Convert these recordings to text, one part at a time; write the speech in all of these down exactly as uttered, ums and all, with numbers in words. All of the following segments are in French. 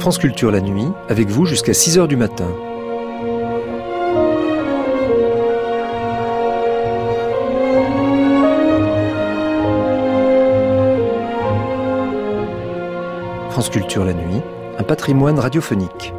France Culture la nuit, avec vous jusqu'à six heures du matin. France Culture la nuit, un patrimoine radiophonique.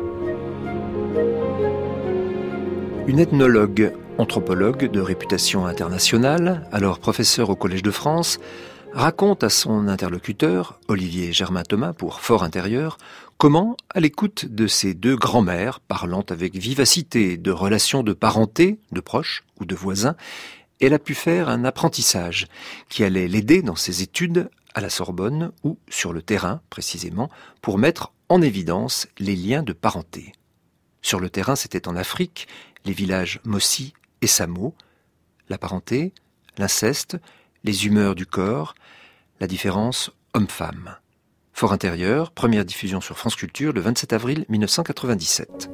Une ethnologue, anthropologue de réputation internationale, alors professeure au Collège de France, raconte à son interlocuteur, Olivier Germain-Thomas pour Fort Intérieur, comment, à l'écoute de ses deux grands-mères, parlant avec vivacité de relations de parenté, de proches ou de voisins, elle a pu faire un apprentissage qui allait l'aider dans ses études à la Sorbonne ou sur le terrain, précisément, pour mettre en évidence les liens de parenté. Sur le terrain, c'était en Afrique, les villages Mossi et Samo, la parenté, l'inceste, les humeurs du corps, la différence homme-femme. Fort Intérieur, première diffusion sur France Culture le vingt-sept avril mille neuf cent quatre-vingt-dix-sept.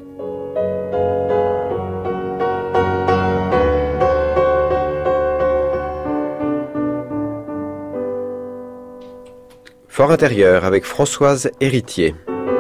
Fort Intérieur avec Françoise Héritier.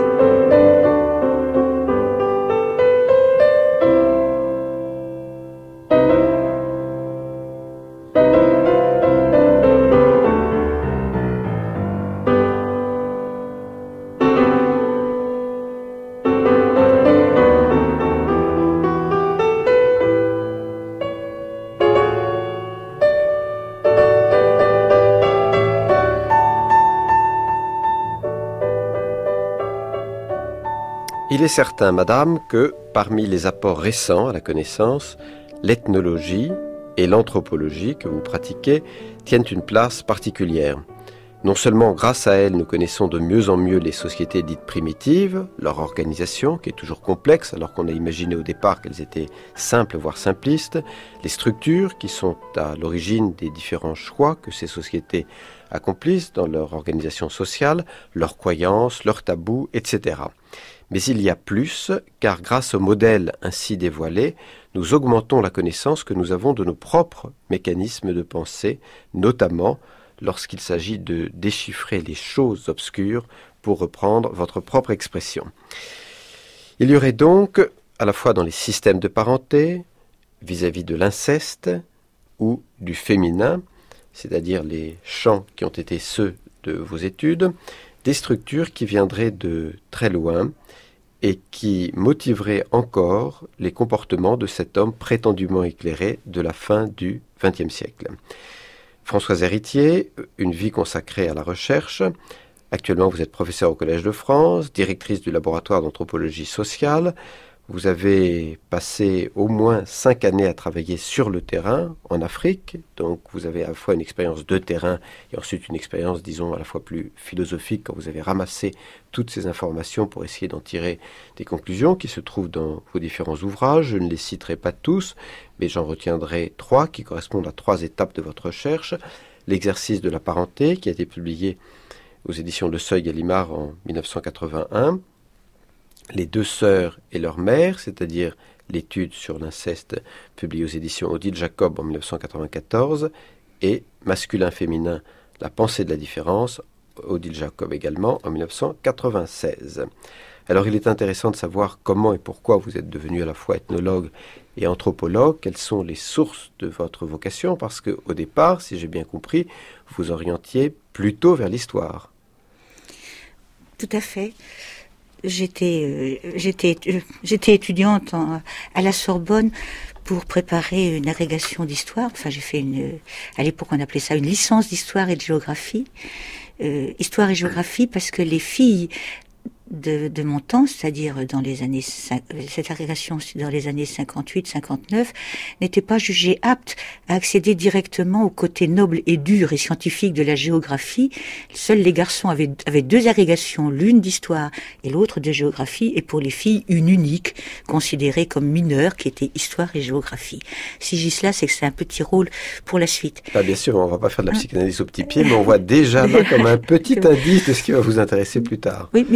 Il est certain, madame, que parmi les apports récents à la connaissance, l'ethnologie et l'anthropologie que vous pratiquez tiennent une place particulière. Non seulement grâce à elles, nous connaissons de mieux en mieux les sociétés dites primitives, leur organisation qui est toujours complexe alors qu'on a imaginé au départ qu'elles étaient simples voire simplistes, les structures qui sont à l'origine des différents choix que ces sociétés accomplissent dans leur organisation sociale, leurs croyances, leurs tabous, et cetera. Mais il y a plus, car grâce au modèle ainsi dévoilé, nous augmentons la connaissance que nous avons de nos propres mécanismes de pensée, notamment lorsqu'il s'agit de déchiffrer les choses obscures, pour reprendre votre propre expression. Il y aurait donc, à la fois dans les systèmes de parenté, vis-à-vis de l'inceste ou du féminin, c'est-à-dire les champs qui ont été ceux de vos études, des structures qui viendraient de très loin et qui motiveraient encore les comportements de cet homme prétendument éclairé de la fin du vingtième siècle. Françoise Héritier, une vie consacrée à la recherche. Actuellement, vous êtes professeure au Collège de France, directrice du laboratoire d'anthropologie sociale. Vous avez passé au moins cinq années à travailler sur le terrain, en Afrique. Donc, vous avez à la fois une expérience de terrain et ensuite une expérience, disons, à la fois plus philosophique quand vous avez ramassé toutes ces informations pour essayer d'en tirer des conclusions qui se trouvent dans vos différents ouvrages. Je ne les citerai pas tous, mais j'en retiendrai trois qui correspondent à trois étapes de votre recherche. L'exercice de la parenté, qui a été publié aux éditions de Seuil Gallimard en dix-neuf cent quatre-vingt-un. Les deux sœurs et leur mère, c'est-à-dire l'étude sur l'inceste publiée aux éditions Odile Jacob en dix-neuf cent quatre-vingt-quatorze, et Masculin-féminin, la pensée de la différence, Odile Jacob également, en dix-neuf cent quatre-vingt-seize. Alors il est intéressant de savoir comment et pourquoi vous êtes devenu à la fois ethnologue et anthropologue, quelles sont les sources de votre vocation, parce qu'au départ, si j'ai bien compris, vous vous orientiez plutôt vers l'histoire. Tout à fait. J'étais, euh, j'étais, euh, j'étais étudiante en, à la Sorbonne pour préparer une agrégation d'histoire. Enfin, j'ai fait une, à l'époque on appelait ça une licence d'histoire et de géographie. Euh, histoire et géographie parce que les filles de, de mon temps, c'est-à-dire dans les années, cette agrégation dans les années cinquante-huit cinquante-neuf, n'était pas jugée apte à accéder directement au côté noble et dur et scientifique de la géographie. Seuls les garçons avaient, avaient deux agrégations, l'une d'histoire et l'autre de géographie, et pour les filles, une unique, considérée comme mineure, qui était histoire et géographie. Si je dis cela, c'est que c'est un petit rôle pour la suite. Ah, bien sûr, on ne va pas faire de la psychanalyse au petit pied, mais on voit déjà là comme un petit indice de ce qui va vous intéresser plus tard. Oui, mais également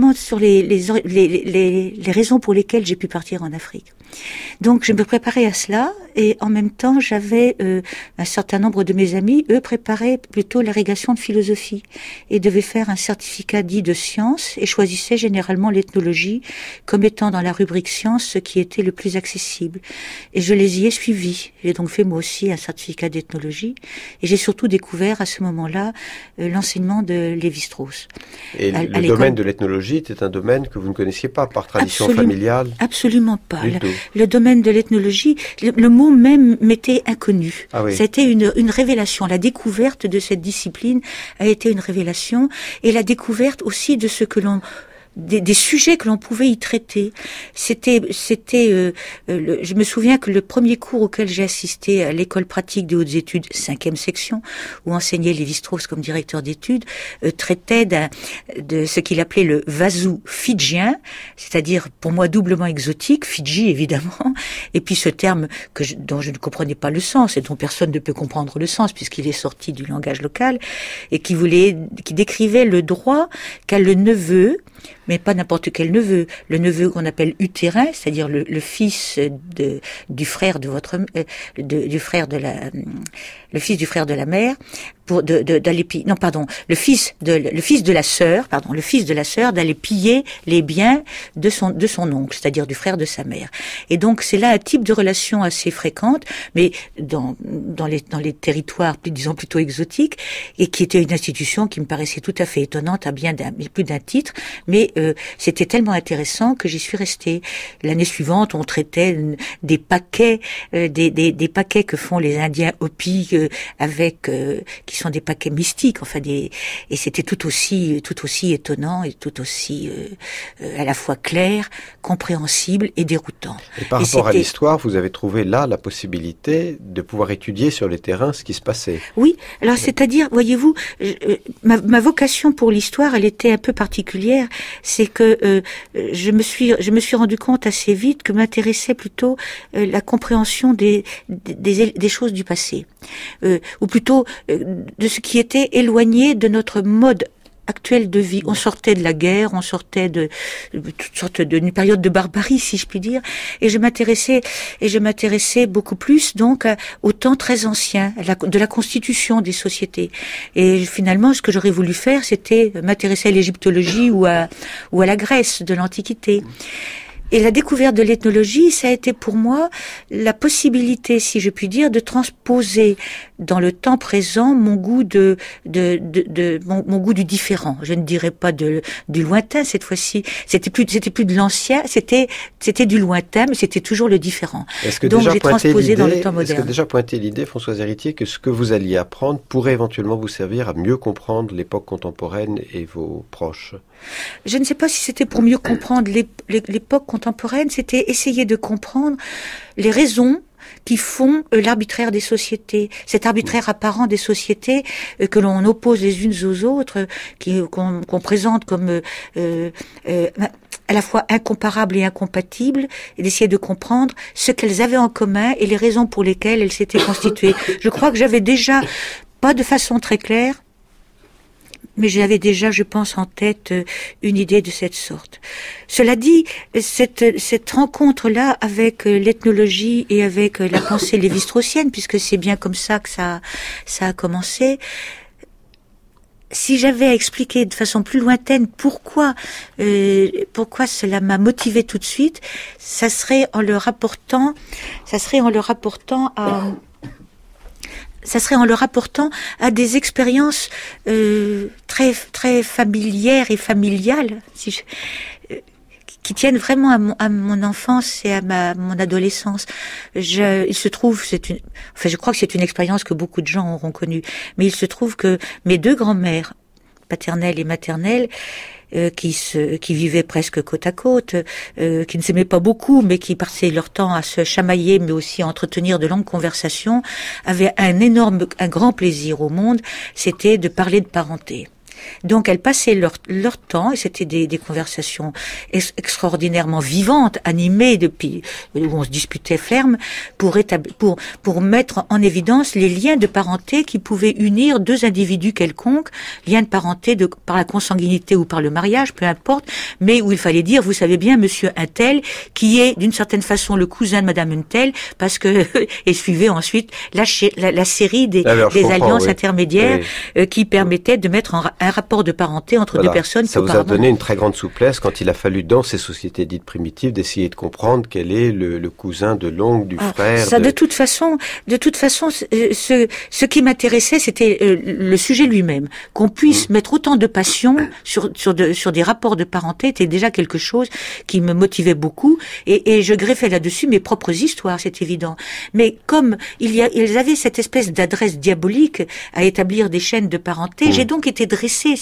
également sur les, les, les, les, les raisons pour lesquelles j'ai pu partir en Afrique. Donc je me préparais à cela et en même temps j'avais euh, un certain nombre de mes amis, eux préparaient plutôt l'agrégation de philosophie et devaient faire un certificat dit de sciences et choisissaient généralement l'ethnologie comme étant dans la rubrique sciences ce qui était le plus accessible. Et je les y ai suivis. J'ai donc fait moi aussi un certificat d'ethnologie et j'ai surtout découvert à ce moment-là euh, l'enseignement de Lévi-Strauss. Et à, le à domaine de l'ethnologie était un domaine que vous ne connaissiez pas par tradition Absolument, familiale? Absolument pas. Le, le domaine de l'ethnologie, le, le mot même m'était inconnu. Ah oui. C'était une, une révélation. La découverte de cette discipline a été une révélation et la découverte aussi de ce que l'on Des, des sujets que l'on pouvait y traiter. C'était, c'était. Euh, le, je me souviens que le premier cours auquel j'ai assisté à l'école pratique des hautes études, cinquième section, où enseignait Lévi-Strauss comme directeur d'études, euh, traitait d'un, de ce qu'il appelait le vazou fidjien, c'est-à-dire pour moi doublement exotique, Fidji évidemment, et puis ce terme que je, dont je ne comprenais pas le sens et dont personne ne peut comprendre le sens puisqu'il est sorti du langage local et qui voulait, qui décrivait le droit qu'a le neveu, mais pas n'importe quel neveu, le neveu qu'on appelle utérin, c'est-à-dire le, le fils de, du frère de votre, euh, de, du frère de la, le fils du frère de la mère, pour de, de, d'aller piller, non pardon, le fils de, le fils de la sœur, pardon, le fils de la sœur d'aller piller les biens de son, de son oncle, c'est-à-dire du frère de sa mère. Et donc c'est là un type de relation assez fréquente, mais dans, dans les, dans les territoires, disons plutôt exotiques, et qui était une institution qui me paraissait tout à fait étonnante à bien d'un, plus d'un titre, mais euh, c'était tellement intéressant que j'y suis restée. L'année suivante, on traitait des paquets, euh, des, des, des paquets que font les Indiens Hopi euh, avec, euh, qui sont des paquets mystiques, enfin des, et c'était tout aussi, tout aussi étonnant et tout aussi euh, euh, à la fois clair, compréhensible et déroutant. Et par et rapport à l'histoire, vous avez trouvé là la possibilité de pouvoir étudier sur les terrains ce qui se passait. Oui, alors c'est-à-dire, voyez-vous, je, ma, ma vocation pour l'histoire, elle était un peu particulière. C'est que euh, je me suis je me suis rendu compte assez vite que m'intéressait plutôt euh, la compréhension des des, des choses du passé, euh, ou plutôt euh, de ce qui était éloigné de notre mode actuel de vie. On sortait de la guerre, on sortait de, de toutes sortes de, d'une période de barbarie, si je puis dire, et je m'intéressais et je m'intéressais beaucoup plus donc à, au temps très ancien, à la, de la constitution des sociétés. Et finalement, ce que j'aurais voulu faire, c'était m'intéresser à l'égyptologie ou à ou à la Grèce de l'Antiquité. Et la découverte de l'ethnologie, ça a été pour moi la possibilité, si je puis dire, de transposer dans le temps présent mon goût de, de, de, de mon, mon goût du différent. Je ne dirais pas de, du lointain cette fois-ci. C'était plus, c'était plus de l'ancien, c'était, c'était du lointain, mais c'était toujours le différent. Est-ce que Donc déjà j'ai transposé dans le temps moderne. Est-ce que déjà pointé l'idée, Françoise Héritier, que ce que vous alliez apprendre pourrait éventuellement vous servir à mieux comprendre l'époque contemporaine et vos proches? Je ne sais pas si c'était pour mieux comprendre l'époque contemporaine, c'était essayer de comprendre les raisons qui font euh, l'arbitraire des sociétés, cet arbitraire apparent des sociétés euh, que l'on oppose les unes aux autres, qui qu'on, qu'on présente comme euh, euh, à la fois incomparables et incompatibles, et d'essayer de comprendre ce qu'elles avaient en commun et les raisons pour lesquelles elles s'étaient constituées. Je crois que j'avais déjà, pas de façon très claire, mais j'avais déjà, je pense, en tête une idée de cette sorte. Cela dit, cette, cette rencontre-là avec l'ethnologie et avec la pensée lévi-straussienne, puisque c'est bien comme ça que ça, ça a commencé, si j'avais à expliquer de façon plus lointaine pourquoi, euh, pourquoi cela m'a motivé tout de suite, ça serait en le rapportant, ça serait en le rapportant à... ça serait en le rapportant à des expériences euh, très très familières et familiales, si je, euh, qui tiennent vraiment à mon, à mon enfance et à ma mon adolescence. Je, il se trouve, c'est une, enfin, je crois que c'est une expérience que beaucoup de gens auront connue, mais il se trouve que mes deux grands-mères, paternelle et maternelle, Euh, qui se, qui vivaient presque côte à côte, euh, qui ne s'aimaient pas beaucoup, mais qui passaient leur temps à se chamailler, mais aussi à entretenir de longues conversations, avaient un énorme, un grand plaisir au monde, c'était de parler de parenté. Donc elles passaient leur, leur temps, et c'était des, des conversations ex- extraordinairement vivantes, animées, depuis, où on se disputait ferme, pour, établir, pour, pour mettre en évidence les liens de parenté qui pouvaient unir deux individus quelconques, liens de parenté de, par la consanguinité ou par le mariage, peu importe, mais où il fallait dire, vous savez bien, monsieur un tel, qui est d'une certaine façon le cousin de madame une telle, parce que, et suivait ensuite la, la, la série des, Alors, des comprends, alliances oui. intermédiaires Oui. Euh, qui permettaient de mettre en, un rapport de parenté entre Voilà. deux personnes. Ça vous a donné une très grande souplesse quand il a fallu, dans ces sociétés dites primitives, d'essayer de comprendre quel est le, le cousin de l'oncle, du ah, frère. Ça, de... de toute façon, de toute façon, ce, ce qui m'intéressait, c'était euh, le sujet lui-même. Qu'on puisse mmh. mettre autant de passion sur, sur, de, sur des rapports de parenté était déjà quelque chose qui me motivait beaucoup, et, et je greffais là-dessus mes propres histoires, c'est évident. Mais comme il y a, ils avaient cette espèce d'adresse diabolique à établir des chaînes de parenté, mmh. j'ai donc été dressée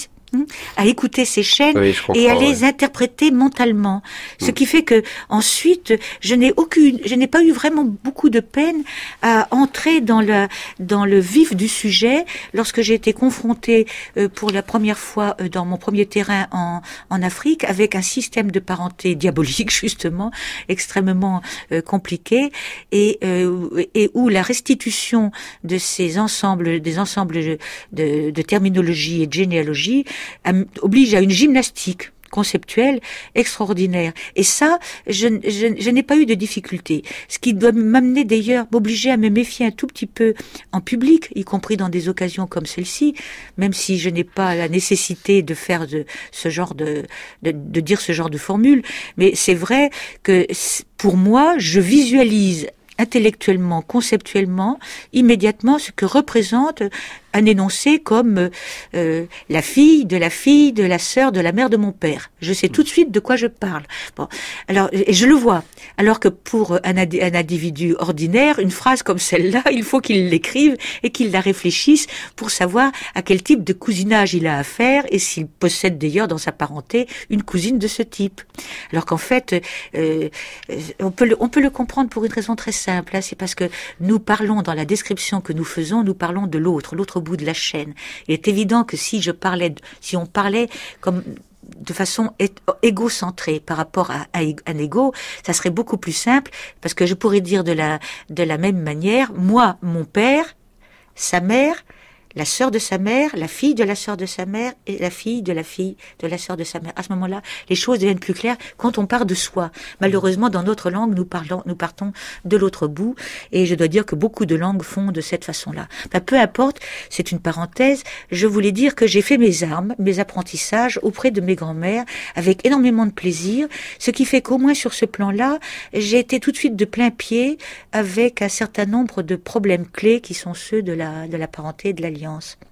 à écouter ces chaînes oui, et à les ouais. interpréter mentalement. Ce mmh. qui fait que ensuite, je n'ai aucune, je n'ai pas eu vraiment beaucoup de peine à entrer dans le dans le vif du sujet lorsque j'ai été confrontée euh, pour la première fois euh, dans mon premier terrain en en Afrique avec un système de parenté diabolique justement extrêmement euh, compliqué et euh, et où la restitution de ces ensembles des ensembles de de, de terminologie et de généalogie oblige à une gymnastique conceptuelle extraordinaire. Et ça, je, je, je n'ai pas eu de difficulté. Ce qui doit m'amener d'ailleurs, m'obliger à me méfier un tout petit peu en public, y compris dans des occasions comme celle-ci, même si je n'ai pas la nécessité de faire de, ce genre de, de, de dire ce genre de formule. Mais c'est vrai que pour moi, je visualise intellectuellement, conceptuellement, immédiatement ce que représente un énoncé comme euh, la fille de la fille de la sœur de la mère de mon père. Je sais tout de suite de quoi je parle. Bon, alors et je le vois. Alors que pour un, ad- un individu ordinaire, une phrase comme celle-là, il faut qu'il l'écrive et qu'il la réfléchisse pour savoir à quel type de cousinage il a affaire et s'il possède d'ailleurs dans sa parenté une cousine de ce type. Alors qu'en fait, euh, on peut le, on peut le comprendre pour une raison très simple. Hein, c'est parce que nous parlons dans la description que nous faisons, nous parlons de l'autre, l'autre bout de la chaîne. Il est évident que si je parlais, de, si on parlait comme de façon égocentrée par rapport à, à un égo, ça serait beaucoup plus simple parce que je pourrais dire de la de la même manière, moi, mon père, sa mère, la sœur de sa mère, la fille de la sœur de sa mère et la fille de la fille de la sœur de sa mère. À ce moment-là, les choses deviennent plus claires quand on part de soi. Malheureusement, dans notre langue, nous parlons, nous partons de l'autre bout, et je dois dire que beaucoup de langues font de cette façon-là. Enfin, peu importe, c'est une parenthèse. Je voulais dire que j'ai fait mes armes, mes apprentissages auprès de mes grands-mères avec énormément de plaisir, ce qui fait qu'au moins sur ce plan-là, j'ai été tout de suite de plein pied avec un certain nombre de problèmes clés qui sont ceux de la de la parenté et de l'alliance.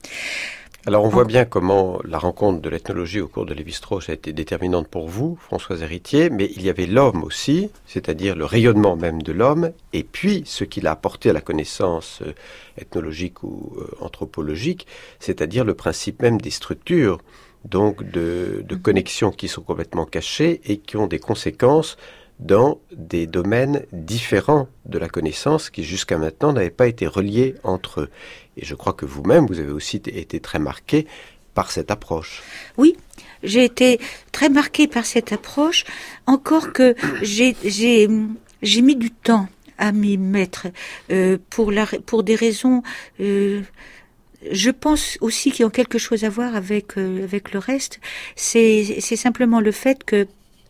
Alors on voit bien comment la rencontre de l'ethnologie au cours de Lévi-Strauss a été déterminante pour vous, Françoise Héritier, mais il y avait l'homme aussi, c'est-à-dire le rayonnement même de l'homme, et puis ce qu'il a apporté à la connaissance ethnologique ou anthropologique, c'est-à-dire le principe même des structures, donc de, de connexions qui sont complètement cachées et qui ont des conséquences dans des domaines différents de la connaissance qui jusqu'à maintenant n'avaient pas été reliés entre eux. Et je crois que vous-même, vous avez aussi été très marqué par cette approche. Oui, j'ai été très marquée par cette approche, encore que j'ai, j'ai, j'ai mis du temps à m'y mettre euh, pour, la, pour des raisons... Euh, Je pense aussi qu'ils ont quelque chose à voir avec euh, avec le reste. C'est c'est simplement le fait que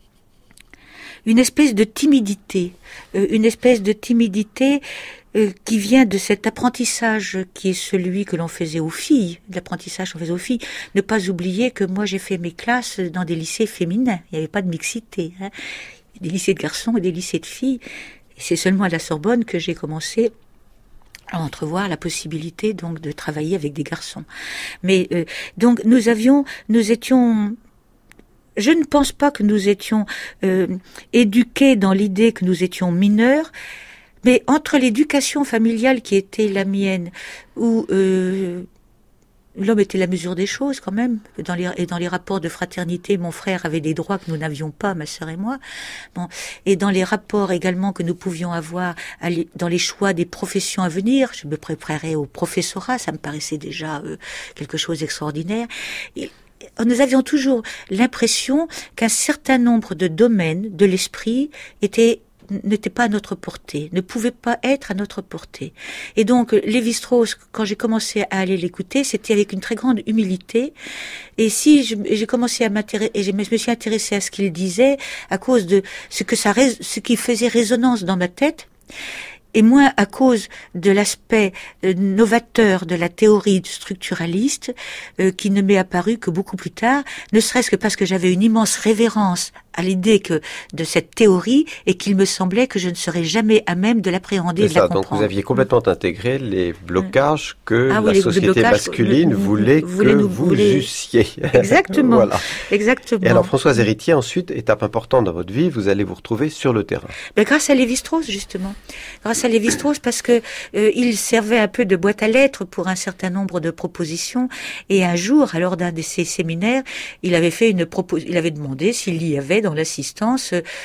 une espèce de timidité, euh, une espèce de timidité euh, qui vient de cet apprentissage qui est celui que l'on faisait aux filles, l'apprentissage qu'on faisait aux filles. Ne pas oublier que moi j'ai fait mes classes dans des lycées féminins. Il n'y avait pas de mixité, hein. Des lycées de garçons et des lycées de filles. Et c'est seulement à la Sorbonne que j'ai commencé à entrevoir la possibilité donc de travailler avec des garçons. Mais euh, donc nous avions, nous étions, je ne pense pas que nous étions euh, éduqués dans l'idée que nous étions mineurs, mais entre l'éducation familiale qui était la mienne, où euh, l'homme était la mesure des choses quand même, dans les, et dans les rapports de fraternité, mon frère avait des droits que nous n'avions pas, ma sœur et moi. Bon, et dans les rapports également que nous pouvions avoir à les, dans les choix des professions à venir, je me préparais au professorat, ça me paraissait déjà euh, quelque chose d'extraordinaire. Et nous avions toujours l'impression qu'un certain nombre de domaines de l'esprit étaient n'était pas à notre portée, ne pouvait pas être à notre portée. Et donc, Lévi-Strauss, quand j'ai commencé à aller l'écouter, c'était avec une très grande humilité. Et si je, j'ai commencé à m'intéresser, et je me suis intéressée à ce qu'il disait, à cause de ce que ça, ce qui faisait résonance dans ma tête, et moins à cause de l'aspect euh, novateur de la théorie structuraliste, euh, qui ne m'est apparu que beaucoup plus tard, ne serait-ce que parce que j'avais une immense révérence à l'idée que de cette théorie et qu'il me semblait que je ne serais jamais à même de l'appréhender et de ça, la comprendre. Donc vous aviez complètement intégré les blocages que ah, la oui, société blocages, masculine le, voulait voulait que nous, vous voulait... eussiez. Exactement. Voilà. Exactement. Et alors Françoise Héritier, ensuite, étape importante dans votre vie, vous allez vous retrouver sur le terrain. Ben, grâce à Lévi-Strauss, justement. Grâce à Lévi-Strauss, parce que euh, il servait un peu de boîte à lettres pour un certain nombre de propositions. Et un jour, à lors d'un de ses séminaires, il avait fait une propos... il avait demandé s'il y avait dans l'assistance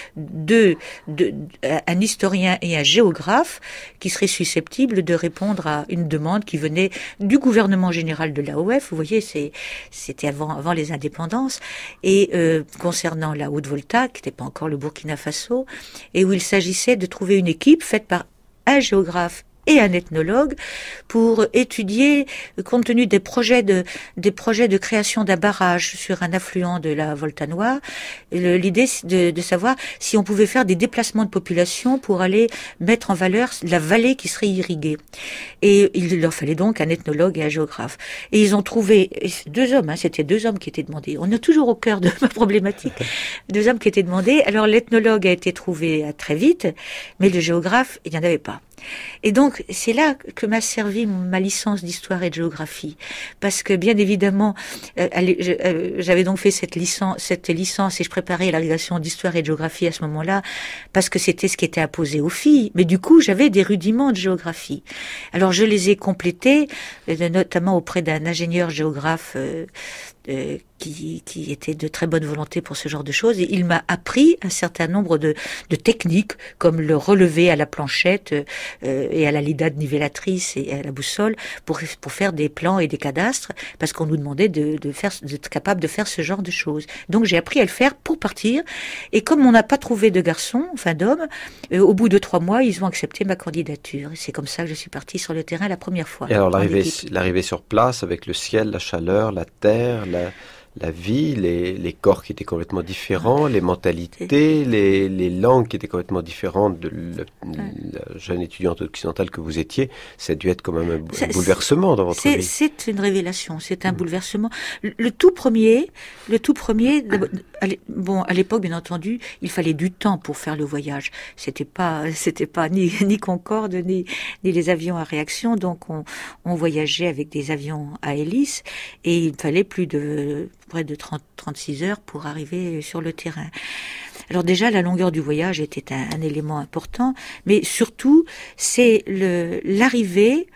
De, de, un historien et un géographe qui seraient susceptibles de répondre à une demande qui venait du gouvernement général de l'A O F. Vous voyez, c'est, c'était avant, avant les indépendances. Et euh, concernant la Haute-Volta, qui n'était pas encore le Burkina Faso, et où il s'agissait de trouver une équipe faite par un géographe et un ethnologue pour étudier, compte tenu des projets de, des projets de création d'un barrage sur un affluent de la Volta Noire, l'idée de, de savoir si on pouvait faire des déplacements de population pour aller mettre en valeur la vallée qui serait irriguée. Et il leur fallait donc un ethnologue et un géographe. Et ils ont trouvé, deux hommes, hein, c'était deux hommes qui étaient demandés. On est toujours au cœur de ma problématique. Deux hommes qui étaient demandés. Alors l'ethnologue a été trouvé très vite, mais le géographe, il n'y en avait pas. Et donc, c'est là que m'a servi ma licence d'histoire et de géographie. Parce que, bien évidemment, euh, euh, j'avais donc fait cette licence, cette licence et je préparais la régression d'histoire et de géographie à ce moment-là, parce que c'était ce qui était imposé aux filles. Mais du coup, j'avais des rudiments de géographie. Alors, je les ai complétés, euh, notamment auprès d'un ingénieur géographe euh, euh, qui, qui était de très bonne volonté pour ce genre de choses. Et il m'a appris un certain nombre de, de techniques, comme le relevé à la planchette euh, et à la lidade nivellatrice et à la boussole, pour, pour faire des plans et des cadastres, parce qu'on nous demandait de, de faire, d'être capable de faire ce genre de choses. Donc j'ai appris à le faire pour partir. Et comme on n'a pas trouvé de garçon, enfin d'homme, euh, au bout de trois mois, ils ont accepté ma candidature. Et c'est comme ça que je suis partie sur le terrain la première fois. Et alors l'arrivée, l'arrivée sur place, avec le ciel, la chaleur, la terre, la... la vie, les, les corps qui étaient complètement différents, les mentalités, les, les langues qui étaient complètement différentes de le, la jeune étudiante occidentale que vous étiez, ça a dû être quand même un, un bouleversement dans votre c'est, vie. C'est une révélation, c'est un mmh. bouleversement. Le, le tout premier, le tout premier, bon, à l'époque, bien entendu, il fallait du temps pour faire le voyage. C'était pas, c'était pas ni, ni Concorde, ni, ni les avions à réaction, donc on, on voyageait avec des avions à hélice, et il fallait plus de près de trente à trente-six heures pour arriver sur le terrain. Alors déjà, la longueur du voyage était un, un élément important, mais surtout, c'est le, l'arrivée,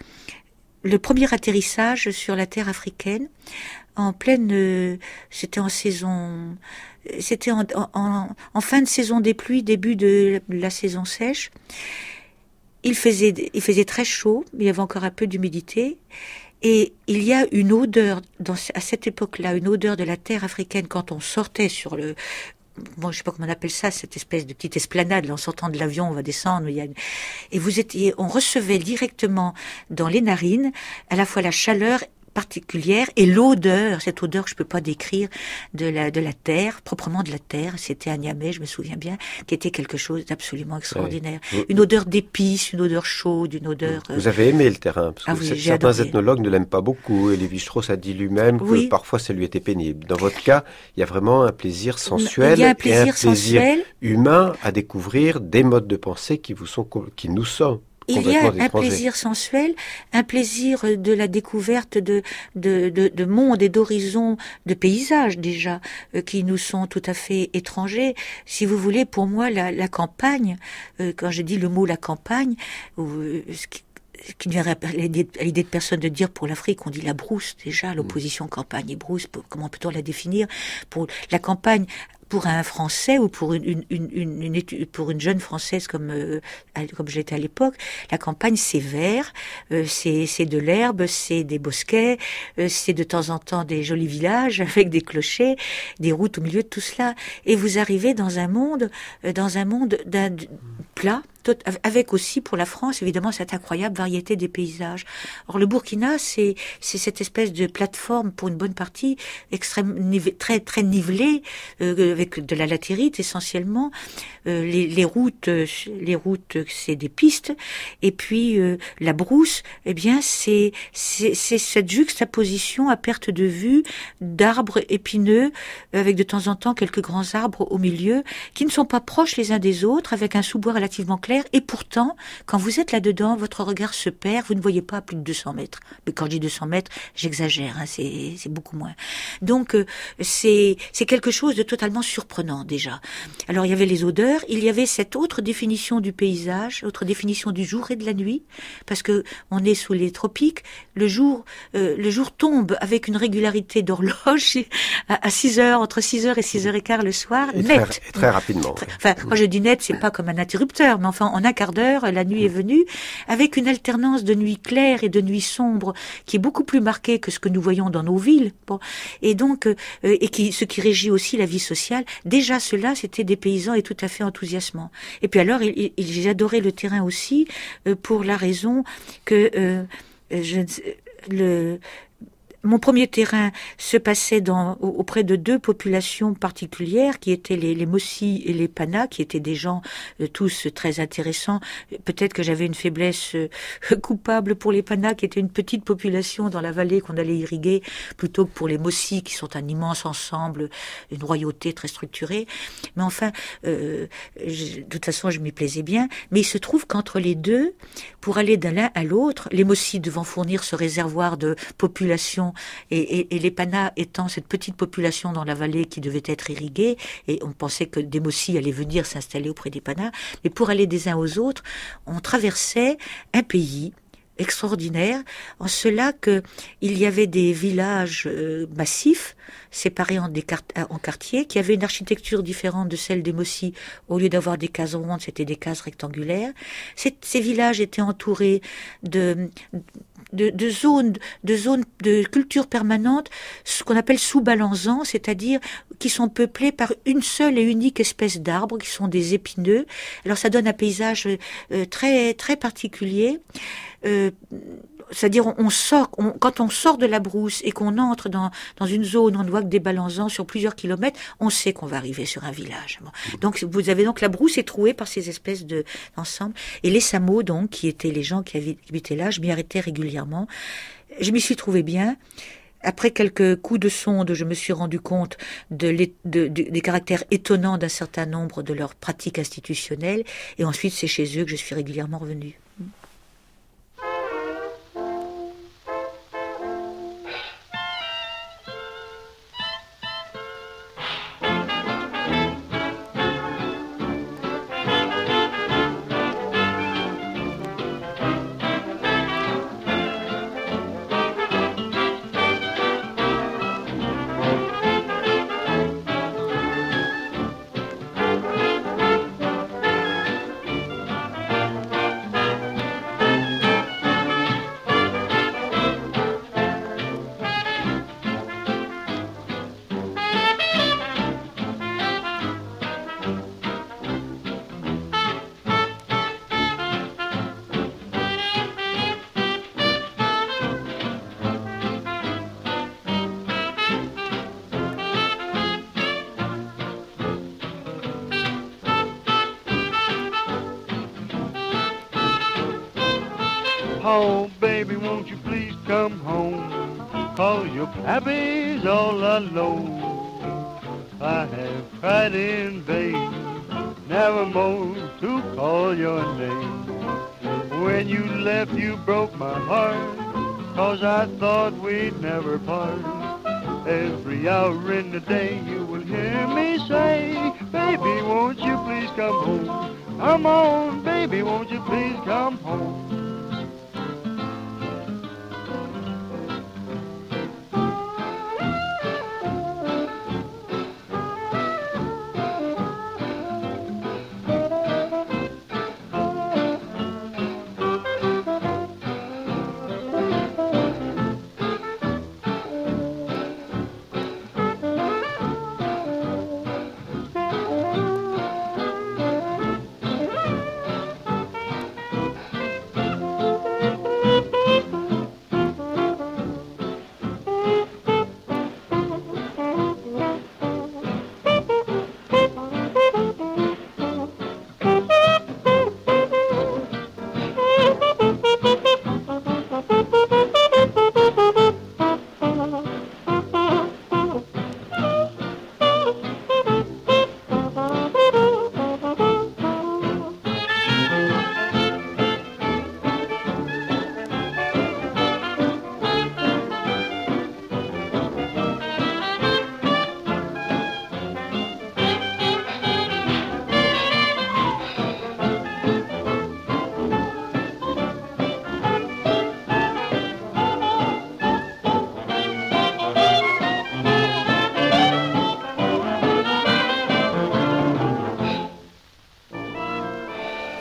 le premier atterrissage sur la terre africaine, en pleine, euh, c'était en saison, c'était en, en, en fin de saison des pluies, début de la, la saison sèche. Il faisait, il faisait très chaud, mais il y avait encore un peu d'humidité. Et il y a une odeur, dans, à cette époque-là, une odeur de la terre africaine quand on sortait sur le... Bon, je sais pas comment on appelle ça, cette espèce de petite esplanade, là, en sortant de l'avion, on va descendre. Il y a une... Et vous étiez, on recevait directement dans les narines à la fois la chaleur particulière et l'odeur, cette odeur que je peux pas décrire de la de la terre, proprement de la terre. C'était à Niamey, je me souviens bien, qui était quelque chose d'absolument extraordinaire. Ouais. Une odeur d'épices, une odeur chaude, une odeur. Vous avez aimé le terrain, parce que ah oui, certains adoré. ethnologues ne l'aiment pas beaucoup. Et Lévi-Strauss a dit lui-même oui. que parfois ça lui était pénible. Dans votre cas, il y a vraiment un plaisir sensuel, il y a un plaisir, et un plaisir sensuel. humain à découvrir des modes de pensée qui vous sont, qui nous sont. Il y a un plaisir sensuel, un plaisir de la découverte de, de, de, de monde et d'horizons, de paysages déjà, euh, qui nous sont tout à fait étrangers. Si vous voulez, pour moi, la, la campagne, euh, quand je dis le mot la campagne, euh, ce qui, qui ne viendrait à l'idée de personne de dire pour l'Afrique, on dit la brousse déjà, l'opposition campagne et brousse, comment peut-on la définir? Pour la campagne, pour un Français ou pour une, une, une, une, une étude, pour une jeune Française comme, euh, comme j'étais à l'époque, la campagne c'est vert, euh, c'est, c'est de l'herbe, c'est des bosquets, euh, c'est de temps en temps des jolis villages avec des clochers, des routes au milieu de tout cela. Et vous arrivez dans un monde, euh, dans un monde d'un plat, avec aussi pour la France évidemment cette incroyable variété des paysages. Or le Burkina c'est c'est cette espèce de plateforme pour une bonne partie extrême nive, très très nivelée euh, avec de la latérite essentiellement. Euh, les, les routes les routes c'est des pistes et puis euh, la brousse eh bien c'est c'est c'est cette juxtaposition à perte de vue d'arbres épineux avec de temps en temps quelques grands arbres au milieu qui ne sont pas proches les uns des autres avec un sous-bois relativement clair. Et pourtant, quand vous êtes là-dedans, votre regard se perd, vous ne voyez pas à plus de deux cents mètres. Mais quand je dis deux cents mètres, j'exagère, hein, c'est, c'est beaucoup moins. Donc, euh, c'est, c'est quelque chose de totalement surprenant, déjà. Alors, il y avait les odeurs, il y avait cette autre définition du paysage, autre définition du jour et de la nuit, parce que on est sous les tropiques, le jour, euh, le jour tombe avec une régularité d'horloge à, à six heures, entre six heures et six heures quinze le soir, et net. Très, et très rapidement. Très, enfin, quand je dis net, c'est pas comme un interrupteur, mais enfin, en un quart d'heure, la nuit est venue, avec une alternance de nuit claire et de nuit sombre qui est beaucoup plus marquée que ce que nous voyons dans nos villes. Bon. Et donc, euh, et qui, ce qui régit aussi la vie sociale. Déjà, cela, c'était des paysans et tout à fait enthousiasmant. Et puis alors, il, il, j'ai adoré le terrain aussi euh, pour la raison que euh, je, le Mon premier terrain se passait dans, auprès de deux populations particulières qui étaient les, les Mossi et les Pana, qui étaient des gens euh, tous très intéressants. Peut-être que j'avais une faiblesse euh, coupable pour les Pana, qui étaient une petite population dans la vallée qu'on allait irriguer, plutôt que pour les Mossi, qui sont un immense ensemble, une royauté très structurée. Mais enfin, euh, je, de toute façon, je m'y plaisais bien. Mais il se trouve qu'entre les deux, pour aller d'un l'un à l'autre, les Mossi devant fournir ce réservoir de population Et, et, et les Pana étant cette petite population dans la vallée qui devait être irriguée, et on pensait que des Mossi allaient venir s'installer auprès des Pana, mais pour aller des uns aux autres, on traversait un pays extraordinaire, en cela que il y avait des villages euh, massifs, séparés en, des quart- en quartiers, qui avaient une architecture différente de celle des Mossi. Au lieu d'avoir des cases rondes, c'était des cases rectangulaires. Ces, ces villages étaient entourés de... De, de zones de zones de culture permanente, ce qu'on appelle sous-balançants, c'est-à-dire qui sont peuplés par une seule et unique espèce d'arbres, qui sont des épineux. Alors ça donne un paysage euh, très très particulier. Euh, c'est-à-dire on, on sort, on, quand on sort de la brousse et qu'on entre dans dans une zone où on ne voit que des balançants sur plusieurs kilomètres, on sait qu'on va arriver sur un village. Bon. Donc vous avez donc la brousse est trouée par ces espèces de d'ensemble. Et les Samo, donc, qui étaient les gens qui habitaient là, je m'y arrêtais régulièrement. Je m'y suis trouvée bien. Après quelques coups de sonde, je me suis rendu compte de les, de, de, des caractères étonnants d'un certain nombre de leurs pratiques institutionnelles. Et ensuite, c'est chez eux que je suis régulièrement revenue. Oh, baby, won't you please come home? 'Cause your pappy's all alone. I have cried in vain, never more to call your name. When you left, you broke my heart, 'cause I thought we'd never part. Every hour in the day you will hear me say, baby, won't you please come home? Come on, baby, won't you please come home?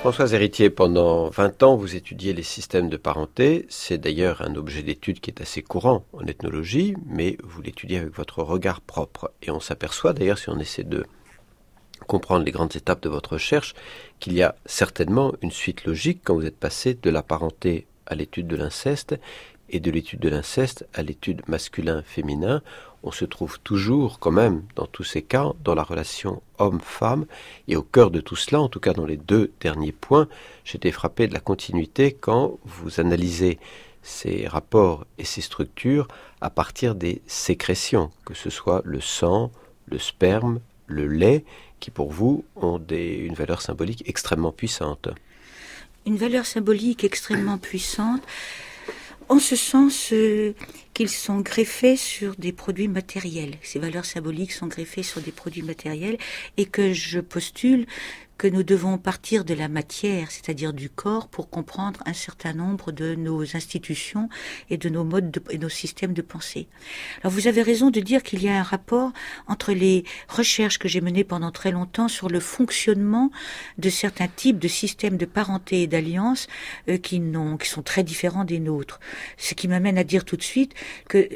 Françoise Héritier, pendant vingt ans, vous étudiez les systèmes de parenté. C'est d'ailleurs un objet d'étude qui est assez courant en ethnologie, mais vous l'étudiez avec votre regard propre. Et on s'aperçoit d'ailleurs, si on essaie de comprendre les grandes étapes de votre recherche, qu'il y a certainement une suite logique quand vous êtes passé de la parenté à l'étude de l'inceste et de l'étude de l'inceste à l'étude masculin-féminin. On se trouve toujours quand même dans tous ces cas dans la relation homme-femme, et au cœur de tout cela, en tout cas dans les deux derniers points, j'étais frappé de la continuité quand vous analysez ces rapports et ces structures à partir des sécrétions, que ce soit le sang, le sperme, le lait, qui pour vous ont des, une valeur symbolique extrêmement puissante. Une valeur symbolique extrêmement puissante, en ce sens euh, qu'ils sont greffés sur des produits matériels. Ces valeurs symboliques sont greffées sur des produits matériels, et que je postule que nous devons partir de la matière, c'est-à-dire du corps, pour comprendre un certain nombre de nos institutions et de nos modes de, et nos systèmes de pensée. Alors vous avez raison de dire qu'il y a un rapport entre les recherches que j'ai menées pendant très longtemps sur le fonctionnement de certains types de systèmes de parenté et d'alliance euh, qui, n'ont, qui sont très différents des nôtres. Ce qui m'amène à dire tout de suite que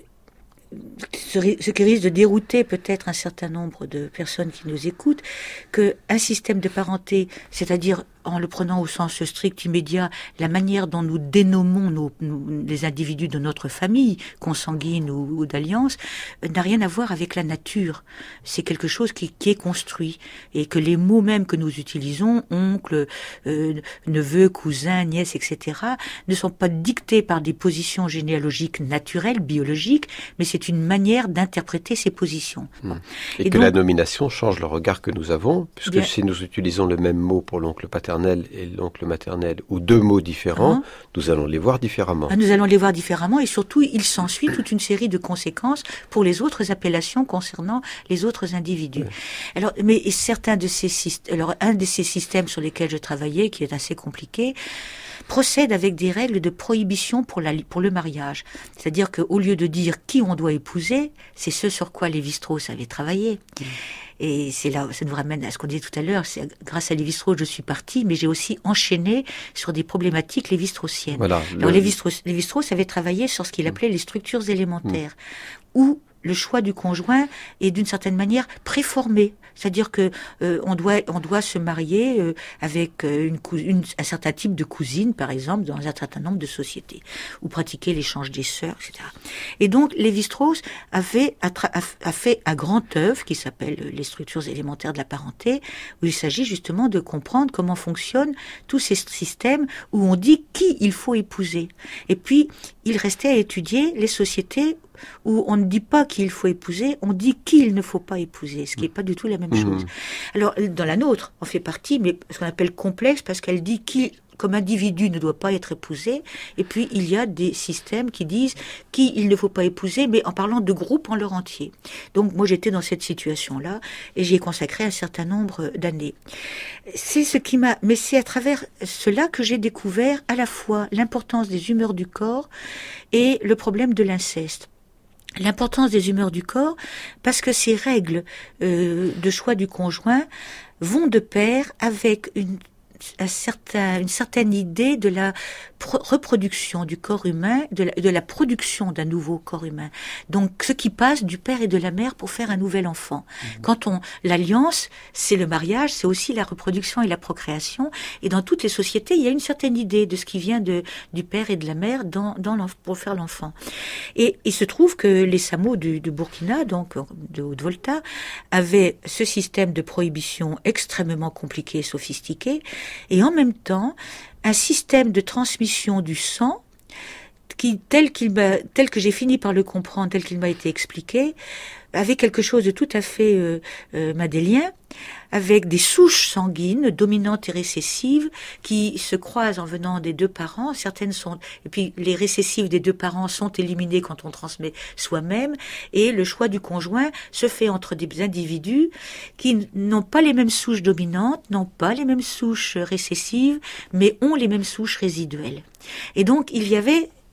ce qui risque de dérouter peut-être un certain nombre de personnes qui nous écoutent, qu'un système de parenté, c'est-à-dire en le prenant au sens strict immédiat, la manière dont nous dénommons nos, nos, les individus de notre famille, consanguine ou, ou d'alliance, euh, n'a rien à voir avec la nature. C'est quelque chose qui, qui est construit, et que les mots même que nous utilisons, oncle, euh, neveu, cousin, nièce, et cetera, ne sont pas dictés par des positions généalogiques naturelles, biologiques, mais c'est une manière d'interpréter ces positions. Mmh. Et, et que donc, la nomination change le regard que nous avons, puisque bien, si nous utilisons le même mot pour l'oncle paternel et l'oncle maternel, ou deux mots différents, ah, nous allons les voir différemment. Nous allons les voir différemment, et surtout, il s'ensuit toute une série de conséquences pour les autres appellations concernant les autres individus. Oui. Alors, mais certains de ces systèmes, alors un de ces systèmes sur lesquels je travaillais, qui est assez compliqué, procède avec des règles de prohibition pour, la, pour le mariage. C'est-à-dire qu'au lieu de dire qui on doit épouser, c'est ce sur quoi Lévi-Strauss avait travaillé. Mmh. Et c'est là, ça nous ramène à ce qu'on disait tout à l'heure, c'est grâce à Lévi-Strauss je suis partie, mais j'ai aussi enchaîné sur des problématiques lévi-straussiennes. Voilà, Alors le... Lévi-Strauss, Lévi-Strauss avait travaillé sur ce qu'il appelait mmh. les structures élémentaires, mmh. où le choix du conjoint est d'une certaine manière préformé. C'est-à-dire que euh, on doit on doit se marier euh, avec euh, une, une un certain type de cousine, par exemple, dans un certain nombre de sociétés, ou pratiquer l'échange des sœurs, et cetera. Et donc Lévi-Strauss avait a, a, a fait un grand œuvre qui s'appelle les structures élémentaires de la parenté, où il s'agit justement de comprendre comment fonctionnent tous ces systèmes où on dit qui il faut épouser. Et puis il restait à étudier les sociétés où on ne dit pas qui il faut épouser, on dit qui il ne faut pas épouser, ce qui n'est pas du tout la même mmh. chose. Alors, dans la nôtre, on fait partie, mais ce qu'on appelle complexe, parce qu'elle dit qui, comme individu, ne doit pas être épousé, et puis il y a des systèmes qui disent qui il ne faut pas épouser, mais en parlant de groupe en leur entier. Donc, moi, j'étais dans cette situation-là, et j'y ai consacré un certain nombre d'années. C'est ce qui m'a, mais c'est à travers cela que j'ai découvert à la fois l'importance des humeurs du corps et le problème de l'inceste. L'importance des humeurs du corps, parce que ces règles euh, de choix du conjoint vont de pair avec une, un certain, une certaine idée de la pro- reproduction du corps humain, de la, de la production d'un nouveau corps humain. Donc, ce qui passe du père et de la mère pour faire un nouvel enfant. Mmh. Quand on l'alliance, c'est le mariage, c'est aussi la reproduction et la procréation. Et dans toutes les sociétés, il y a une certaine idée de ce qui vient de du père et de la mère dans, dans pour faire l'enfant. Et il se trouve que les Samo du, du Burkina, donc de Haute-Volta, avaient ce système de prohibition extrêmement compliqué et sophistiqué, et en même temps un système de transmission du sang qui, tel qu'il m'a, tel que j'ai fini par le comprendre, tel qu'il m'a été expliqué, avait quelque chose de tout à fait euh, euh, madélien, avec des souches sanguines dominantes et récessives qui se croisent en venant des deux parents. Certaines sont, et puis les récessives des deux parents sont éliminées quand on transmet soi-même, et le choix du conjoint se fait entre des individus qui n'ont pas les mêmes souches dominantes, n'ont pas les mêmes souches récessives, mais ont les mêmes souches résiduelles. Et donc il y avait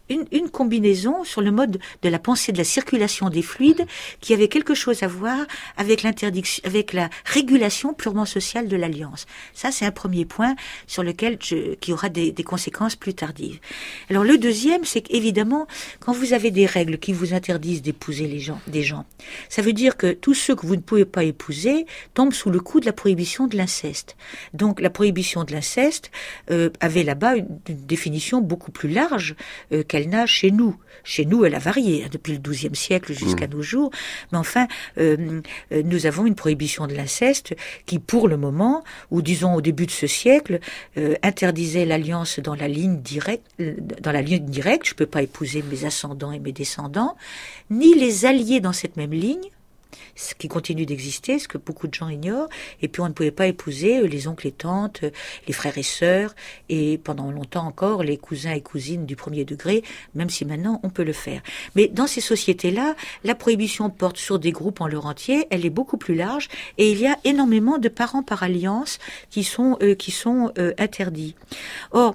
une, une combinaison sur le mode de la pensée de la circulation des fluides qui avait quelque chose à voir avec l'interdiction, avec la régulation purement sociale de l'alliance. Ça, c'est un premier point sur lequel je, qui aura des, des conséquences plus tardives. Alors, le deuxième, c'est qu'évidemment, quand vous avez des règles qui vous interdisent d'épouser les gens, des gens, ça veut dire que tous ceux que vous ne pouvez pas épouser tombent sous le coup de la prohibition de l'inceste. Donc, la prohibition de l'inceste euh, avait là-bas une, une définition beaucoup plus large euh, qu'elle n'a chez nous. Chez nous, elle a varié hein, depuis le douzième siècle jusqu'à mmh. nos jours. Mais enfin, euh, euh, nous avons une prohibition de l'inceste qui, pour le moment, ou disons au début de ce siècle, euh, interdisait l'alliance dans la ligne directe. Dans la ligne directe, je ne peux pas épouser mes ascendants et mes descendants, ni les allier dans cette même ligne, ce qui continue d'exister, ce que beaucoup de gens ignorent, et puis on ne pouvait pas épouser les oncles et tantes, les frères et sœurs, et pendant longtemps encore les cousins et cousines du premier degré, même si maintenant on peut le faire. Mais dans ces sociétés-là, la prohibition porte sur des groupes en leur entier, elle est beaucoup plus large, et il y a énormément de parents par alliance qui sont, euh, qui sont euh, interdits. Or,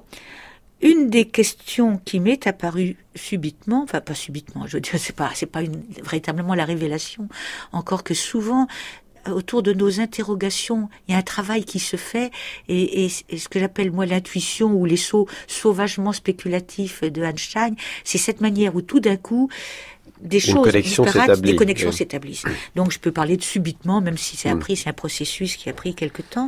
une des questions qui m'est apparue subitement, enfin pas subitement, je veux dire, c'est pas, c'est pas une, véritablement la révélation, encore que souvent, autour de nos interrogations, il y a un travail qui se fait, et, et, et ce que j'appelle moi l'intuition ou les sauts sauvagement spéculatifs de Einstein, c'est cette manière où tout d'un coup, des Une choses disparates, des connexions oui. s'établissent. Donc je peux parler de subitement, même si c'est appris, c'est un processus qui a pris quelque temps.